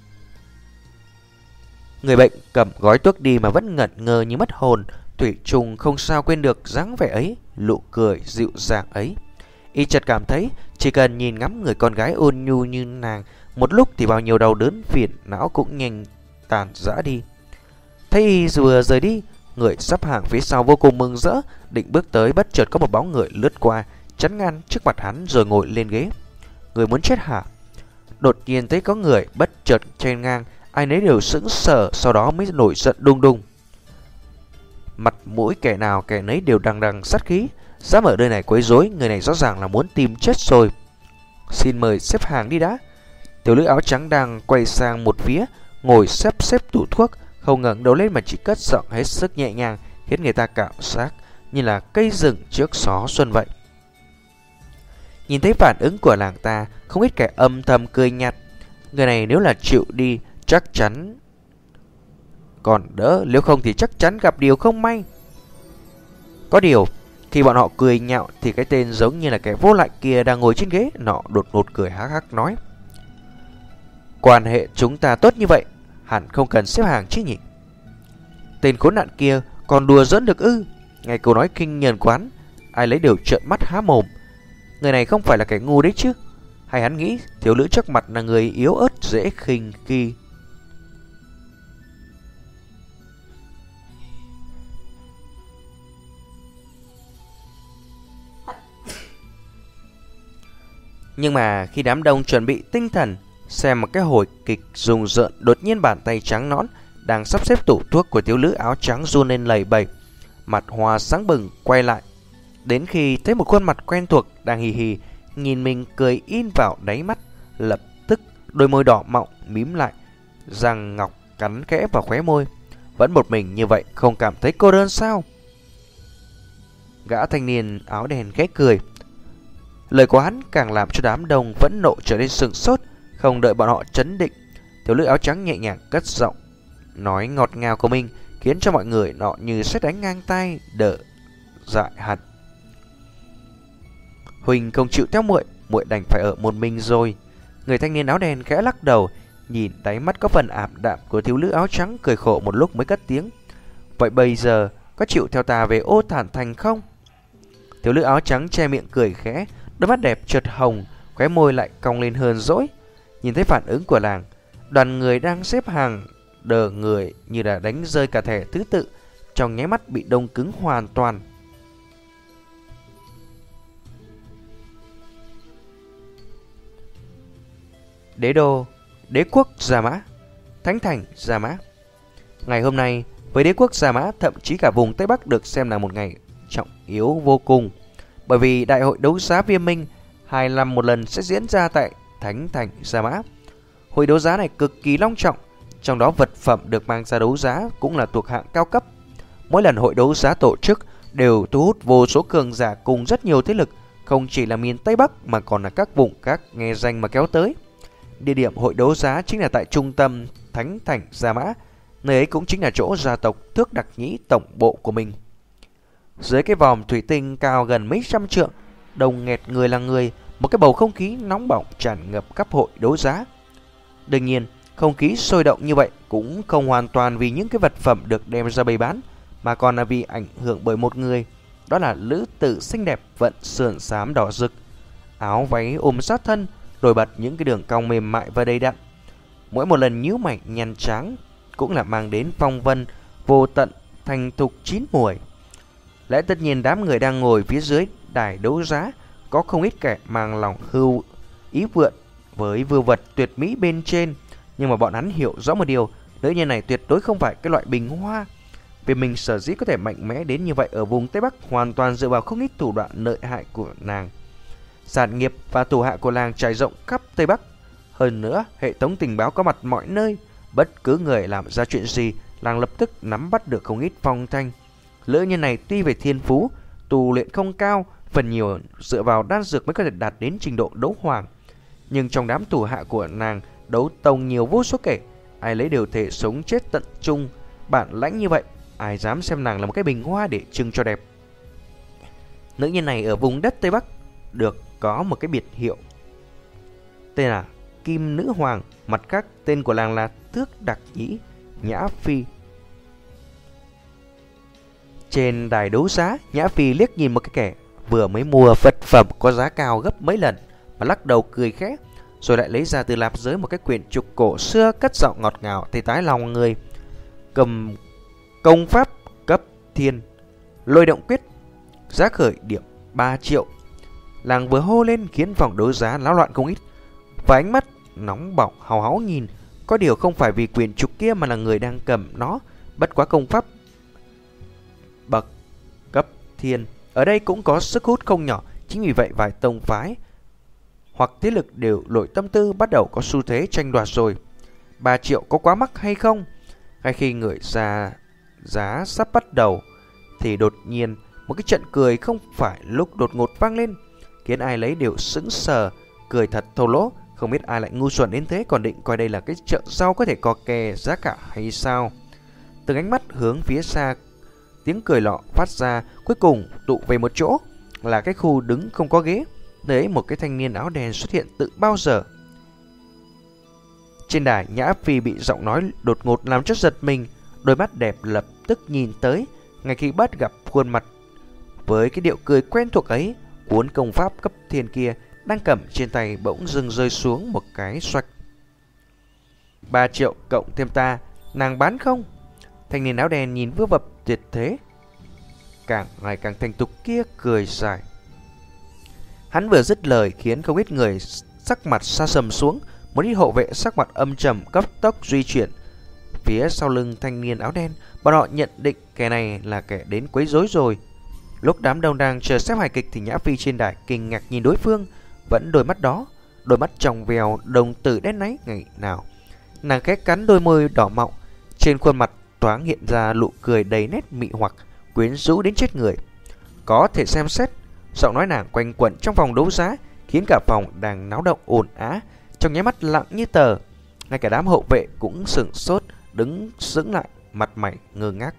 Speaker 1: Người bệnh cầm gói thuốc đi mà vẫn ngẩn ngơ như mất hồn, thủy trùng không sao quên được dáng vẻ ấy, nụ cười dịu dàng ấy. Y chợt cảm thấy chỉ cần nhìn ngắm người con gái ôn nhu như nàng một lúc thì bao nhiêu đau đớn phiền não cũng nhanh tàn rã đi. Thấy y vừa rời đi, người sắp hàng phía sau vô cùng mừng rỡ, định bước tới, bất chợt có một bóng người lướt qua, chắn ngang trước mặt hắn rồi ngồi lên ghế. Người muốn chết hả? Đột nhiên thấy có người bất chợt chen ngang, ai nấy đều sững sờ, sau đó mới nổi giận đùng đùng. Mặt mũi kẻ nào kẻ nấy đều đằng đằng sát khí, dám ở nơi này quấy rối, người này rõ ràng là muốn tìm chết rồi. Xin mời xếp hàng đi đã. Tiểu nữ áo trắng đang quay sang một phía, ngồi xếp xếp tủ thuốc, không ngẩng đầu lên mà chỉ cất giọng hết sức nhẹ nhàng, khiến người ta cảm giác như là cây rừng trước gió xuân vậy. Nhìn thấy phản ứng của làng ta, không ít kẻ âm thầm cười nhạt. Người này nếu là chịu đi chắc chắn còn đỡ, nếu không thì chắc chắn gặp điều không may. Có điều khi bọn họ cười nhạo thì cái tên giống như là kẻ vô lại kia đang ngồi trên ghế nọ đột ngột cười hắc hắc nói: quan hệ chúng ta tốt như vậy, hẳn không cần xếp hàng chứ nhỉ? Tên khốn nạn kia còn đùa giỡn được ư? Nghe câu nói kinh nhờn quán, ai lấy đều trợn mắt há mồm. Người này không phải là kẻ ngu đấy chứ? Hay hắn nghĩ thiếu nữ trước mặt là người yếu ớt dễ khinh khi? Nhưng mà khi đám đông chuẩn bị tinh thần xem một cái hồi kịch rùng rợn, đột nhiên bàn tay trắng nõn đang sắp xếp tủ thuốc của thiếu nữ áo trắng run lên lầy bầy, mặt hoa sáng bừng quay lại. Đến khi thấy một khuôn mặt quen thuộc đang hì hì nhìn mình cười in vào đáy mắt, lập tức đôi môi đỏ mọng mím lại, răng ngọc cắn kẽ vào khóe môi. Vẫn một mình như vậy không cảm thấy cô đơn sao? Gã thanh niên áo đen khẽ cười. Lời của hắn càng làm cho đám đông phẫn nộ trở nên sừng sốt. Không đợi bọn họ trấn định, thiếu nữ áo trắng nhẹ nhàng cất giọng nói ngọt ngào của mình, khiến cho mọi người nọ như sét đánh ngang tay, đỡ dại hẳn. Huỳnh không chịu theo muội, muội đành phải ở một mình rồi. Người thanh niên áo đen khẽ lắc đầu, nhìn đáy mắt có phần ảm đạm của thiếu nữ áo trắng, cười khổ một lúc mới cất tiếng: vậy bây giờ có chịu theo ta về Ô Thản Thành không? Thiếu nữ áo trắng che miệng cười khẽ, đôi mắt đẹp chợt hồng, khóe môi lại cong lên hơn dỗi. Nhìn thấy phản ứng của làng, đoàn người đang xếp hàng đờ người như là đánh rơi cả thẻ thứ tự, trong nháy mắt bị đông cứng hoàn toàn. Đế đô, đế quốc Gia Mã, thánh thành Gia Mã. Ngày hôm nay, với đế quốc Gia Mã, thậm chí cả vùng Tây Bắc được xem là một ngày trọng yếu vô cùng. Bởi vì đại hội đấu giá Viêm Minh hai năm một lần sẽ diễn ra tại thánh thành Gia Mã. Hội đấu giá này cực kỳ long trọng, trong đó vật phẩm được mang ra đấu giá cũng là thuộc hạng cao cấp. Mỗi lần hội đấu giá tổ chức đều thu hút vô số cường giả cùng rất nhiều thế lực, không chỉ là miền Tây Bắc mà còn là các vùng khác nghe danh mà kéo tới. Địa điểm hội đấu giá chính là tại trung tâm thánh thành Gia Mã, nơi ấy cũng chính là chỗ gia tộc Thước Đặc Nhĩ tổng bộ của mình. Dưới cái vòm thủy tinh cao gần mấy trăm trượng, đông nghẹt người là người, một cái bầu không khí nóng bỏng tràn ngập khắp hội đấu giá. Đương nhiên, không khí sôi động như vậy cũng không hoàn toàn vì những cái vật phẩm được đem ra bày bán, mà còn là vì ảnh hưởng bởi một người, đó là nữ tử xinh đẹp vận sườn xám đỏ rực, áo váy ôm sát thân, nổi bật những cái đường cong mềm mại và đầy đặn. Mỗi một lần nhíu mày nhăn trắng cũng là mang đến phong vân vô tận thành thục chín muồi. Lẽ tất nhiên đám người đang ngồi phía dưới đài đấu giá có không ít kẻ mang lòng hưu ý vượn với vưu vật tuyệt mỹ bên trên, nhưng mà bọn hắn hiểu rõ một điều, nữ nhân này tuyệt đối không phải cái loại bình hoa. Vì mình sở dĩ có thể mạnh mẽ đến như vậy ở vùng Tây Bắc hoàn toàn dựa vào không ít thủ đoạn lợi hại của nàng. Sản nghiệp và thủ hạ của làng trải rộng khắp Tây Bắc. Hơn nữa, hệ thống tình báo có mặt mọi nơi. Bất cứ người làm ra chuyện gì, làng lập tức nắm bắt được không ít phong thanh. Lữ nhân này tuy về thiên phú, tu luyện không cao, phần nhiều dựa vào đan dược mới có thể đạt đến trình độ đấu hoàng. Nhưng trong đám thủ hạ của nàng, đấu tông nhiều vô số kể, ai lấy đều thể sống chết tận chung. Bản lãnh như vậy, ai dám xem nàng là một cái bình hoa để trưng cho đẹp. Nữ nhân này ở vùng đất Tây Bắc được có một cái biệt hiệu tên là Kim Nữ Hoàng, mặt khác tên của làng là Thước Đặc Nhĩ Nhã Phi. Trên đài đấu giá, Nhã Phi liếc nhìn một cái kẻ vừa mới mua vật phẩm có giá cao gấp mấy lần mà lắc đầu cười khẽ, rồi lại lấy ra từ lạp giới một cái quyển trục cổ xưa, cất giọng ngọt ngào thì tái lòng người. Cầm công pháp cấp thiên lôi động quyết, giá khởi điểm ba triệu. Làng vừa hô lên khiến phòng đấu giá náo loạn không ít, và ánh mắt nóng bỏng hào háo nhìn. Có điều không phải vì quyển trục kia mà là người đang cầm nó. Bất quá công pháp bậc cấp thiên ở đây cũng có sức hút không nhỏ. Chính vì vậy vài tông phái hoặc thế lực đều nổi tâm tư bắt đầu có xu thế tranh đoạt rồi. Ba triệu có quá mắc hay không? Ngay khi người ra giá sắp bắt đầu thì đột nhiên một cái trận cười không phải lúc đột ngột vang lên, khiến ai lấy đều sững sờ, cười thật thô lỗ. Không biết ai lại ngu xuẩn đến thế, còn định coi đây là cái chợ rau có thể co kè giá cả hay sao? Từng ánh mắt hướng phía xa, tiếng cười lọ phát ra, cuối cùng tụ về một chỗ, là cái khu đứng không có ghế. Đấy, một cái thanh niên áo đen xuất hiện tự bao giờ. Trên đài, Nhã Phi bị giọng nói đột ngột làm cho giật mình, đôi mắt đẹp lập tức nhìn tới. Ngay khi bắt gặp khuôn mặt với cái điệu cười quen thuộc ấy, cuốn công pháp cấp thiên kia đang cầm trên tay bỗng dưng rơi xuống một cái xoạch. Ba triệu cộng thêm ta, nàng bán không? Thanh niên áo đen nhìn vớ vập tuyệt thế, càng ngày càng thành thục kia cười dài. Hắn vừa dứt lời khiến không ít người sắc mặt sa sầm xuống. Một ít hộ vệ sắc mặt âm trầm cấp tốc di chuyển phía sau lưng thanh niên áo đen. Bọn họ nhận định kẻ này là kẻ đến quấy rối rồi. Lúc đám đông đang chờ xem hài kịch thì Nhã Phi trên đài kinh ngạc nhìn đối phương, vẫn đôi mắt đó, đôi mắt trong veo đồng tử đen náy ngày nào. Nàng khẽ cắn đôi môi đỏ mọng, trên khuôn mặt thoáng hiện ra nụ cười đầy nét mị hoặc, quyến rũ đến chết người. Có thể xem xét, giọng nói nàng quanh quẩn trong phòng đấu giá, khiến cả phòng đang náo động ồn ào trong nháy mắt lặng như tờ. Ngay cả đám hậu vệ cũng sững sốt, đứng sững lại, mặt mày ngơ ngác.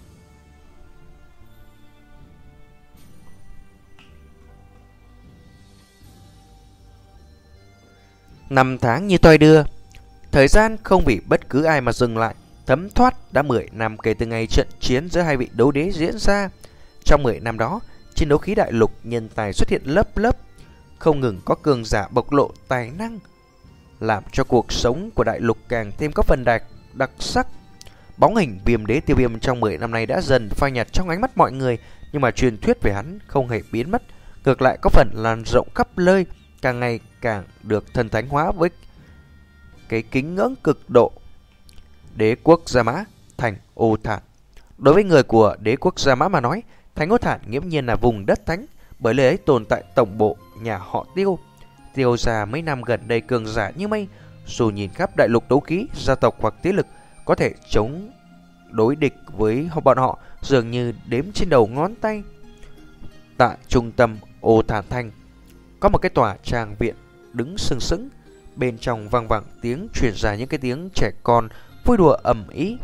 Speaker 1: Năm tháng như toi đưa, thời gian không vì bất cứ ai mà dừng lại. Thấm thoát đã mười năm kể từ ngày trận chiến giữa hai vị đấu đế diễn ra. Trong mười năm đó, trên đấu khí đại lục nhân tài xuất hiện lớp lớp, không ngừng có cường giả bộc lộ tài năng, làm cho cuộc sống của đại lục càng thêm có phần đặc đặc sắc. Bóng hình Viêm Đế Tiêu Viêm trong mười năm nay đã dần phai nhạt trong ánh mắt mọi người, nhưng mà truyền thuyết về hắn không hề biến mất, ngược lại có phần lan rộng khắp nơi, càng ngày càng được thần thánh hóa với cái kính ngưỡng cực độ. Đế quốc Gia Mã, thành Ô Thản. Đối với người của đế quốc Gia Mã mà nói, thành Ô Thản nghiễm nhiên là vùng đất thánh, bởi lẽ ấy tồn tại tổng bộ nhà họ Tiêu. Tiêu gia mấy năm gần đây cường giả như mây, dù nhìn khắp đại lục đấu khí, gia tộc hoặc thế lực có thể chống đối địch với bọn họ dường như đếm trên đầu ngón tay. Tại trung tâm Ô Thản Thành có một cái tòa trang viện đứng sừng sững, bên trong vang vẳng tiếng truyền ra những cái tiếng trẻ con vui đùa ầm ĩ.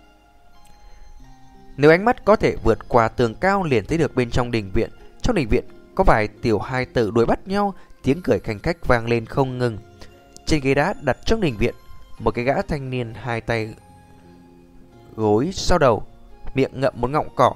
Speaker 1: Nếu ánh mắt có thể vượt qua tường cao liền thấy được bên trong đình viện. Trong đình viện có vài tiểu hài tử đuổi bắt nhau, tiếng cười khanh khách vang lên không ngừng. Trên ghế đá đặt trong đình viện, một cái gã thanh niên hai tay gối sau đầu, miệng ngậm một ngọng cỏ,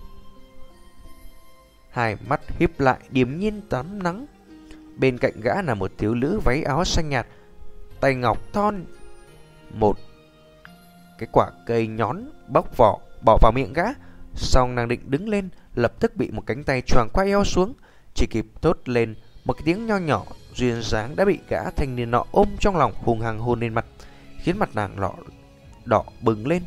Speaker 1: hai mắt híp lại điềm nhiên tắm nắng. Bên cạnh gã là một thiếu nữ váy áo xanh nhạt, tay ngọc thon một cái quả cây nhón bóc vỏ bỏ vào miệng gã. Xong nàng định đứng lên, lập tức bị một cánh tay choàng qua eo xuống, chỉ kịp thốt lên một cái tiếng nho nhỏ duyên dáng đã bị gã thanh niên nọ ôm trong lòng hung hăng hôn lên mặt, khiến mặt nàng lọ đỏ bừng lên.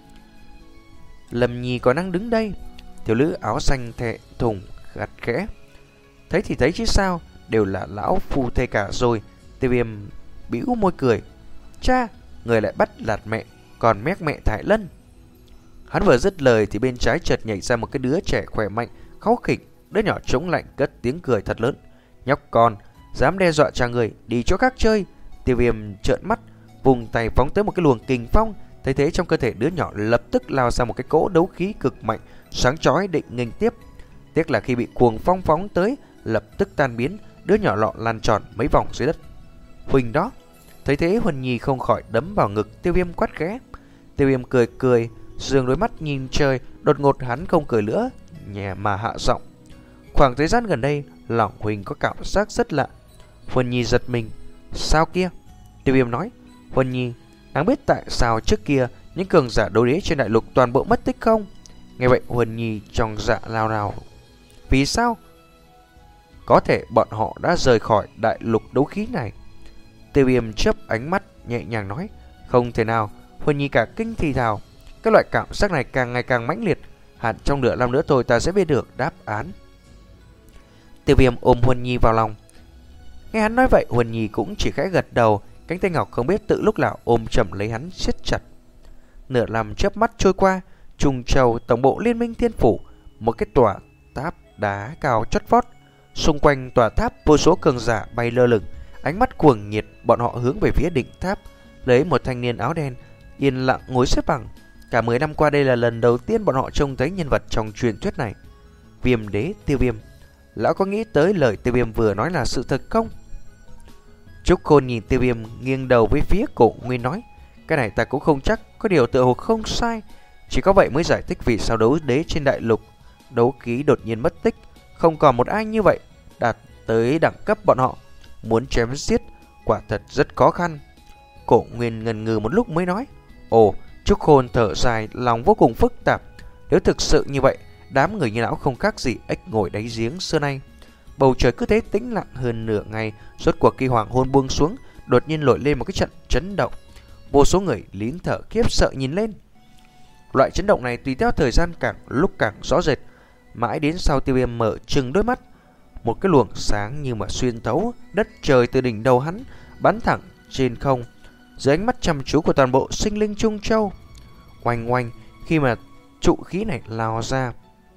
Speaker 1: Lâm Nhi còn đang đứng đây. Thiếu nữ áo xanh thẹn thùng gật khẽ. Thấy thì thấy chứ sao, đều là lão phu thê cả rồi. Tiêu Viêm bĩu môi cười. Cha, người lại bắt lạt mẹ, còn mét mẹ Thái Lân. Hắn vừa dứt lời thì bên trái chợt nhảy ra một cái đứa trẻ khỏe mạnh, kháu khỉnh. Đứa nhỏ chống lạnh cất tiếng cười thật lớn. Nhóc con, dám đe dọa cha người, đi chỗ khác chơi. Tiêu Viêm trợn mắt, vùng tay phóng tới một cái luồng kình phong. Thấy thế trong cơ thể đứa nhỏ lập tức lao ra một cái cỗ đấu khí cực mạnh, sáng chói định nghênh tiếp. Tiếc là khi bị cuồng phong phóng tới, lập tức tan biến, đứa nhỏ lọ lăn tròn mấy vòng dưới đất. Huỳnh đó. Thấy thế Huân Nhi không khỏi đấm vào ngực Tiêu Viêm quát khẽ. Tiêu Viêm cười cười, dương đôi mắt nhìn trời. Đột ngột hắn không cười nữa, nhẹ mà hạ giọng. Khoảng thời gian gần đây, lòng Huỳnh có cảm giác rất lạ. Huân Nhi giật mình. Sao kia? Tiêu Viêm nói. Huân Nhi, đáng biết tại sao trước kia những cường giả đấu đế trên đại lục toàn bộ mất tích không? Nghe vậy Huân Nhi trong dạ lao nào. Vì sao? Có thể bọn họ đã rời khỏi đại lục đấu khí này. Tiêu Viêm chớp ánh mắt nhẹ nhàng nói. Không thể nào. Huân Nhi cả kinh thì thào. Cái loại cảm giác này càng ngày càng mãnh liệt. Hẳn trong nửa năm nữa thôi ta sẽ biết được đáp án. Tiêu Viêm ôm Huân Nhi vào lòng. Nghe hắn nói vậy Huân Nhi cũng chỉ khẽ gật đầu. Cánh tay ngọc không biết tự lúc nào ôm chầm lấy hắn siết chặt. Nửa năm chớp mắt trôi qua, Trung Châu tổng bộ Liên minh Thiên Phủ, một cái tòa tháp đá cao chót vót. Xung quanh tòa tháp vô số cường giả bay lơ lửng, ánh mắt cuồng nhiệt, bọn họ hướng về phía đỉnh tháp. Lấy một thanh niên áo đen yên lặng ngồi xếp bằng. Cả mười năm qua đây là lần đầu tiên bọn họ trông thấy nhân vật trong truyền thuyết này. Viêm Đế Tiêu Viêm. Lão có nghĩ tới lời Tiêu Viêm vừa nói là sự thật không? Trúc Khôn nhìn Tiêu Viêm nghiêng đầu với phía Cổ Nguyên nói. Cái này ta cũng không chắc, có điều tựa hồ không sai. Chỉ có vậy mới giải thích vì sao đấu đế trên đại lục đấu khí đột nhiên mất tích. Không còn một ai như vậy đạt tới đẳng cấp bọn họ. Muốn chém giết quả thật rất khó khăn. Cổ Nguyên ngần ngừ một lúc mới nói. Ồ, Trúc Khôn thở dài, lòng vô cùng phức tạp. Nếu thực sự như vậy, đám người như lão không khác gì ếch ngồi đáy giếng xưa nay. Bầu trời cứ thế tĩnh lặng hơn nửa ngày. Rốt cuộc khi hoàng hôn buông xuống, đột nhiên nổi lên một cái trận chấn động. Vô số người lín thở khiếp sợ nhìn lên. Loại chấn động này tùy theo thời gian càng lúc càng rõ rệt. Mãi đến sau Tiêu Viêm mở trừng đôi mắt, một cái luồng sáng như mà xuyên thấu đất trời từ đỉnh đầu hắn bắn thẳng trên không, dưới ánh mắt chăm chú của toàn bộ sinh linh Trung Châu. Oanh oanh, khi mà trụ khí này lao ra,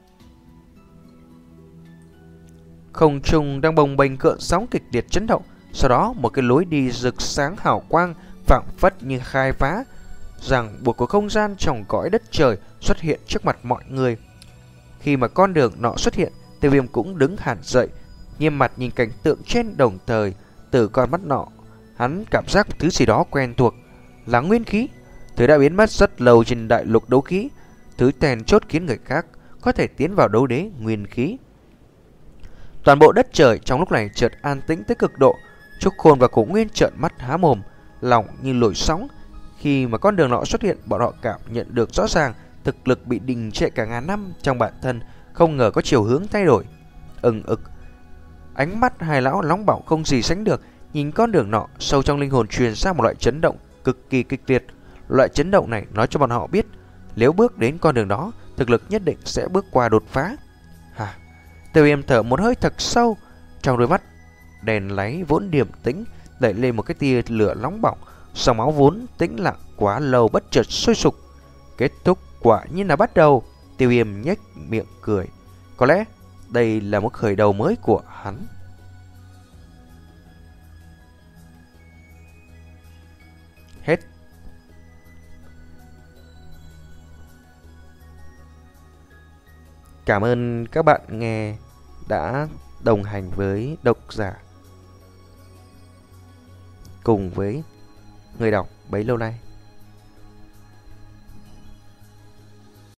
Speaker 1: không trung đang bồng bềnh cơn sóng kịch liệt chấn động. Sau đó một cái lối đi rực sáng hào quang phảng phất như khai phá ràng buộc của không gian trong cõi đất trời xuất hiện trước mặt mọi người. Khi mà con đường nọ xuất hiện, Tiêu Viêm cũng đứng hẳn dậy, nghiêm mặt nhìn cảnh tượng trên, đồng thời từ con mắt nọ hắn cảm giác thứ gì đó quen thuộc, là nguyên khí. Thứ đã biến mất rất lâu trên đại lục đấu khí, thứ then chốt khiến người khác có thể tiến vào đấu đế nguyên khí. Toàn bộ đất trời trong lúc này chợt an tĩnh tới cực độ. Trúc Khôn và Cổ Nguyên trợn mắt há mồm, lòng như nổi sóng. Khi mà con đường nọ xuất hiện, bọn họ cảm nhận được rõ ràng thực lực bị đình trệ cả ngàn năm trong bản thân không ngờ có chiều hướng thay đổi. Ừng ực. Ánh mắt hai lão nóng bỏng không gì sánh được, nhìn con đường nọ, sâu trong linh hồn truyền ra một loại chấn động cực kỳ kịch liệt. Loại chấn động này nói cho bọn họ biết, nếu bước đến con đường đó, thực lực nhất định sẽ bước qua đột phá. Hả? Tiêu Viêm thở một hơi thật sâu, trong đôi mắt đèn láy vốn điềm tĩnh đẩy lên một cái tia lửa nóng bỏng, dòng máu vốn tĩnh lặng quá lâu bất chợt sôi sục. Kết thúc quả nhiên là bắt đầu. Tiêu Viêm nhếch miệng cười, có lẽ đây là một khởi đầu mới của hắn. Hết. Cảm ơn các bạn nghe đã đồng hành với độc giả cùng với người đọc bấy lâu nay.